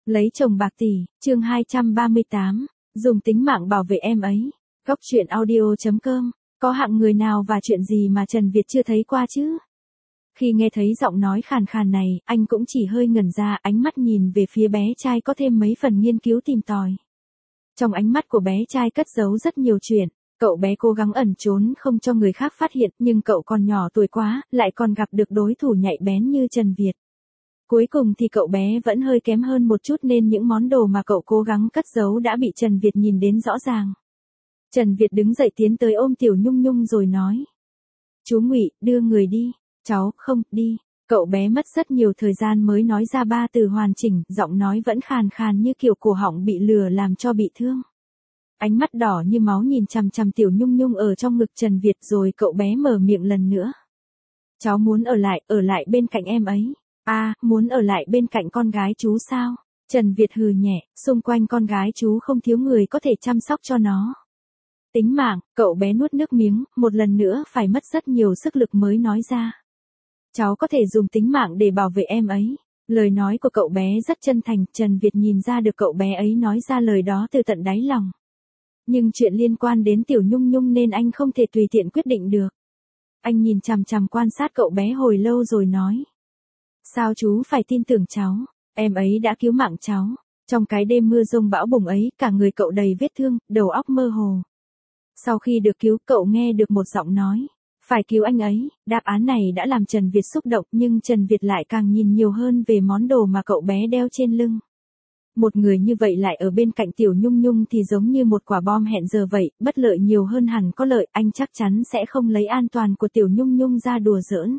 Lấy chồng bạc tỷ, chương 238, dùng tính mạng bảo vệ em ấy. Góc truyện audio.com, có hạng người nào và chuyện gì mà Trần Việt chưa thấy qua chứ? Khi nghe thấy giọng nói khàn khàn này, anh cũng chỉ hơi ngẩn ra, ánh mắt nhìn về phía bé trai có thêm mấy phần nghiên cứu tìm tòi. Trong ánh mắt của bé trai cất giấu rất nhiều chuyện. Cậu bé cố gắng ẩn trốn không cho người khác phát hiện, nhưng cậu còn nhỏ tuổi quá, lại còn gặp được đối thủ nhạy bén như Trần Việt. Cuối cùng thì cậu bé vẫn hơi kém hơn một chút nên những món đồ mà cậu cố gắng cất giấu đã bị Trần Việt nhìn đến rõ ràng. Trần Việt đứng dậy tiến tới ôm Tiểu Nhung Nhung rồi nói. Chú Ngụy, đưa người đi. Cháu, không, đi. Cậu bé mất rất nhiều thời gian mới nói ra 3 từ hoàn chỉnh, giọng nói vẫn khàn khàn như kiểu cổ họng bị lừa làm cho bị thương. Ánh mắt đỏ như máu nhìn chằm chằm Tiểu Nhung Nhung ở trong ngực Trần Việt rồi cậu bé mở miệng lần nữa. Cháu muốn ở lại bên cạnh em ấy. À, muốn ở lại bên cạnh con gái chú sao? Trần Việt hừ nhẹ, xung quanh con gái chú không thiếu người có thể chăm sóc cho nó. Tính mạng, cậu bé nuốt nước miếng, một lần nữa phải mất rất nhiều sức lực mới nói ra. Cháu có thể dùng tính mạng để bảo vệ em ấy. Lời nói của cậu bé rất chân thành, Trần Việt nhìn ra được cậu bé ấy nói ra lời đó từ tận đáy lòng. Nhưng chuyện liên quan đến Tiểu Nhung Nhung nên anh không thể tùy tiện quyết định được. Anh nhìn chằm chằm quan sát cậu bé hồi lâu rồi nói. Sao chú phải tin tưởng cháu, em ấy đã cứu mạng cháu. Trong cái đêm mưa rông bão bùng ấy, cả người cậu đầy vết thương, đầu óc mơ hồ. Sau khi được cứu, cậu nghe được một giọng nói. Phải cứu anh ấy, đáp án này đã làm Trần Việt xúc động nhưng Trần Việt lại càng nhìn nhiều hơn về món đồ mà cậu bé đeo trên lưng. Một người như vậy lại ở bên cạnh Tiểu Nhung Nhung thì giống như một quả bom hẹn giờ vậy, bất lợi nhiều hơn hẳn có lợi, anh chắc chắn sẽ không lấy an toàn của Tiểu Nhung Nhung ra đùa giỡn.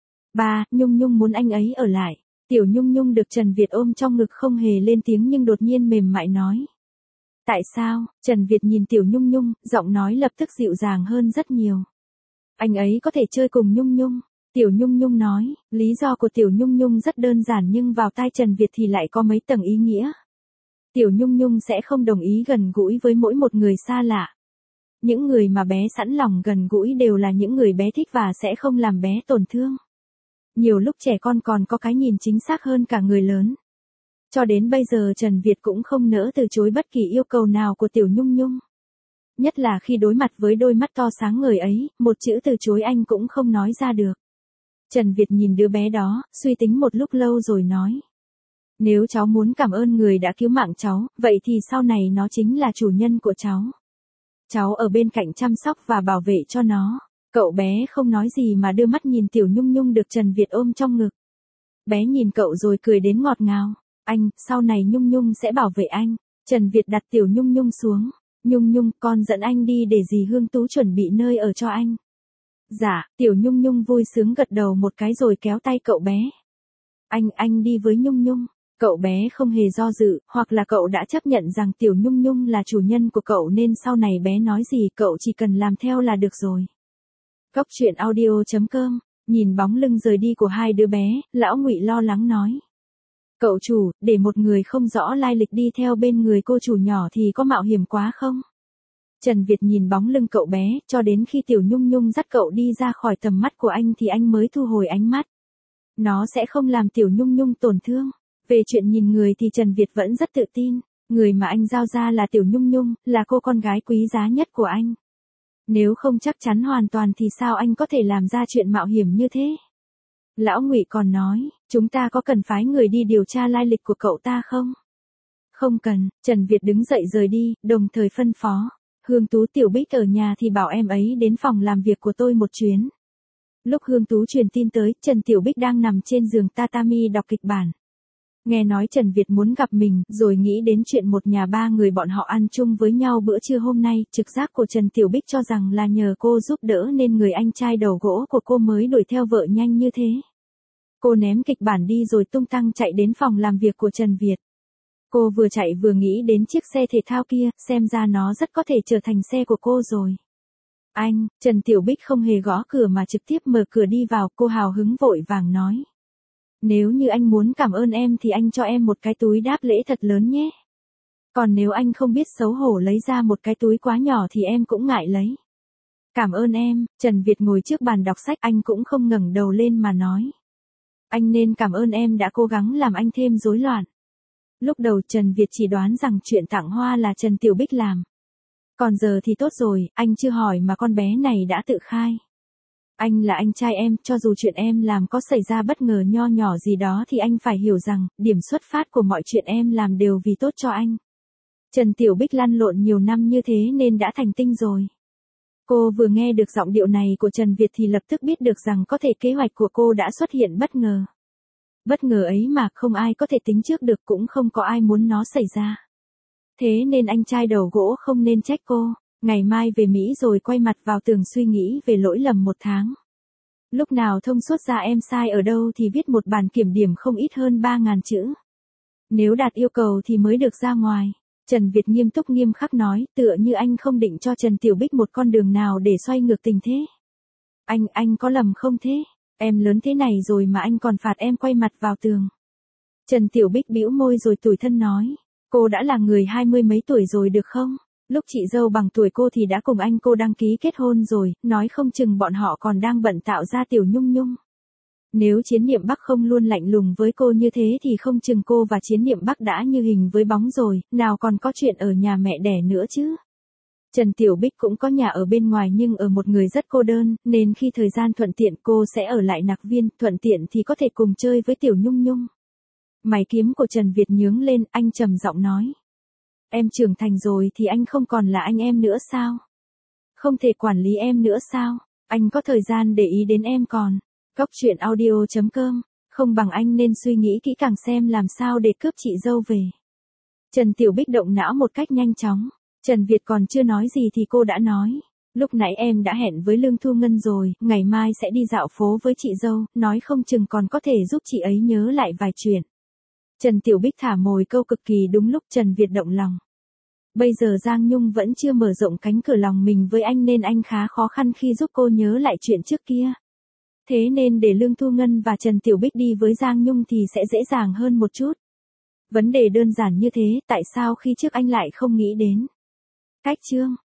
Nhung Nhung muốn anh ấy ở lại. Tiểu Nhung Nhung được Trần Việt ôm trong ngực không hề lên tiếng nhưng đột nhiên mềm mại nói. Tại sao? Trần Việt nhìn Tiểu Nhung Nhung, giọng nói lập tức dịu dàng hơn rất nhiều. Anh ấy có thể chơi cùng Nhung Nhung. Tiểu Nhung Nhung nói, lý do của Tiểu Nhung Nhung rất đơn giản nhưng vào tai Trần Việt thì lại có mấy tầng ý nghĩa. Tiểu Nhung Nhung sẽ không đồng ý gần gũi với mỗi một người xa lạ. Những người mà bé sẵn lòng gần gũi đều là những người bé thích và sẽ không làm bé tổn thương. Nhiều lúc trẻ con còn có cái nhìn chính xác hơn cả người lớn. Cho đến bây giờ Trần Việt cũng không nỡ từ chối bất kỳ yêu cầu nào của Tiểu Nhung Nhung. Nhất là khi đối mặt với đôi mắt to sáng ngời ấy, một chữ từ chối anh cũng không nói ra được. Trần Việt nhìn đứa bé đó, suy tính một lúc lâu rồi nói. Nếu cháu muốn cảm ơn người đã cứu mạng cháu, vậy thì sau này nó chính là chủ nhân của cháu. Cháu ở bên cạnh chăm sóc và bảo vệ cho nó. Cậu bé không nói gì mà đưa mắt nhìn Tiểu Nhung Nhung được Trần Việt ôm trong ngực. Bé nhìn cậu rồi cười đến ngọt ngào. Anh, sau này Nhung Nhung sẽ bảo vệ anh. Trần Việt đặt Tiểu Nhung Nhung xuống. Nhung Nhung, con dẫn anh đi để dì Hương Tú chuẩn bị nơi ở cho anh. Dạ, Tiểu Nhung Nhung vui sướng gật đầu một cái rồi kéo tay cậu bé. Anh đi với Nhung Nhung. Cậu bé không hề do dự, hoặc là cậu đã chấp nhận rằng Tiểu Nhung Nhung là chủ nhân của cậu nên sau này bé nói gì cậu chỉ cần làm theo là được rồi. Góc truyện audio.com, nhìn bóng lưng rời đi của hai đứa bé, lão Ngụy lo lắng nói. Cậu chủ, để một người không rõ lai lịch đi theo bên người cô chủ nhỏ thì có mạo hiểm quá không? Trần Việt nhìn bóng lưng cậu bé, cho đến khi Tiểu Nhung Nhung dắt cậu đi ra khỏi tầm mắt của anh thì anh mới thu hồi ánh mắt. Nó sẽ không làm Tiểu Nhung Nhung tổn thương. Về chuyện nhìn người thì Trần Việt vẫn rất tự tin. Người mà anh giao ra là Tiểu Nhung Nhung, là cô con gái quý giá nhất của anh. Nếu không chắc chắn hoàn toàn thì sao anh có thể làm ra chuyện mạo hiểm như thế? Lão Ngụy còn nói, chúng ta có cần phái người đi điều tra lai lịch của cậu ta không? Không cần, Trần Việt đứng dậy rời đi, đồng thời phân phó. Hương Tú Tiểu Bích ở nhà thì bảo em ấy đến phòng làm việc của tôi một chuyến. Lúc Hương Tú truyền tin tới, Trần Tiểu Bích đang nằm trên giường tatami đọc kịch bản. Nghe nói Trần Việt muốn gặp mình, rồi nghĩ đến chuyện một nhà ba người bọn họ ăn chung với nhau bữa trưa hôm nay, trực giác của Trần Tiểu Bích cho rằng là nhờ cô giúp đỡ nên người anh trai đầu gỗ của cô mới đuổi theo vợ nhanh như thế. Cô ném kịch bản đi rồi tung tăng chạy đến phòng làm việc của Trần Việt. Cô vừa chạy vừa nghĩ đến chiếc xe thể thao kia, xem ra nó rất có thể trở thành xe của cô rồi. Anh, Trần Tiểu Bích không hề gõ cửa mà trực tiếp mở cửa đi vào, cô hào hứng vội vàng nói. Nếu như anh muốn cảm ơn em thì anh cho em một cái túi đáp lễ thật lớn nhé. Còn nếu anh không biết xấu hổ lấy ra một cái túi quá nhỏ thì em cũng ngại lấy. Cảm ơn em, Trần Việt ngồi trước bàn đọc sách anh cũng không ngẩng đầu lên mà nói. Anh nên cảm ơn em đã cố gắng làm anh thêm rối loạn. Lúc đầu Trần Việt chỉ đoán rằng chuyện tặng hoa là Trần Tiểu Bích làm. Còn giờ thì tốt rồi, anh chưa hỏi mà con bé này đã tự khai. Anh là anh trai em, cho dù chuyện em làm có xảy ra bất ngờ nho nhỏ gì đó thì anh phải hiểu rằng, điểm xuất phát của mọi chuyện em làm đều vì tốt cho anh. Trần Tiểu Bích lăn lộn nhiều năm như thế nên đã thành tinh rồi. Cô vừa nghe được giọng điệu này của Trần Việt thì lập tức biết được rằng có thể kế hoạch của cô đã xuất hiện bất ngờ. Bất ngờ ấy mà không ai có thể tính trước được, cũng không có ai muốn nó xảy ra. Thế nên anh trai đầu gỗ không nên trách cô. Ngày mai về Mỹ rồi quay mặt vào tường suy nghĩ về lỗi lầm 1 tháng. Lúc nào thông suốt ra em sai ở đâu thì viết một bản kiểm điểm không ít hơn 3.000 chữ. Nếu đạt yêu cầu thì mới được ra ngoài. Trần Việt nghiêm túc nghiêm khắc nói, tựa như anh không định cho Trần Tiểu Bích một con đường nào để xoay ngược tình thế. Anh có lầm không thế? Em lớn thế này rồi mà anh còn phạt em quay mặt vào tường. Trần Tiểu Bích bĩu môi rồi tủi thân nói, cô đã là người 20 mấy tuổi rồi được không? Lúc chị dâu bằng tuổi cô thì đã cùng anh cô đăng ký kết hôn rồi, nói không chừng bọn họ còn đang bận tạo ra Tiểu Nhung Nhung. Nếu Chiến Niệm Bắc không luôn lạnh lùng với cô như thế thì không chừng cô và Chiến Niệm Bắc đã như hình với bóng rồi, nào còn có chuyện ở nhà mẹ đẻ nữa chứ. Trần Tiểu Bích cũng có nhà ở bên ngoài nhưng ở một người rất cô đơn, nên khi thời gian thuận tiện cô sẽ ở lại Nạc Viên, thuận tiện thì có thể cùng chơi với Tiểu Nhung Nhung. Mày kiếm của Trần Việt nhướng lên, anh trầm giọng nói. Em trưởng thành rồi thì anh không còn là anh em nữa sao? Không thể quản lý em nữa sao? Anh có thời gian để ý đến em còn. Cóc truyện audio.com, không bằng anh nên suy nghĩ kỹ càng xem làm sao để cướp chị dâu về. Trần Tiểu Bích động não một cách nhanh chóng. Trần Việt còn chưa nói gì thì cô đã nói. Lúc nãy em đã hẹn với Lương Thu Ngân rồi, ngày mai sẽ đi dạo phố với chị dâu, nói không chừng còn có thể giúp chị ấy nhớ lại vài chuyện. Trần Tiểu Bích thả mồi câu cực kỳ đúng lúc Trần Việt động lòng. Bây giờ Giang Nhung vẫn chưa mở rộng cánh cửa lòng mình với anh nên anh khá khó khăn khi giúp cô nhớ lại chuyện trước kia. Thế nên để Lương Thu Ngân và Trần Tiểu Bích đi với Giang Nhung thì sẽ dễ dàng hơn một chút. Vấn đề đơn giản như thế, tại sao khi trước anh lại không nghĩ đến? Cách chương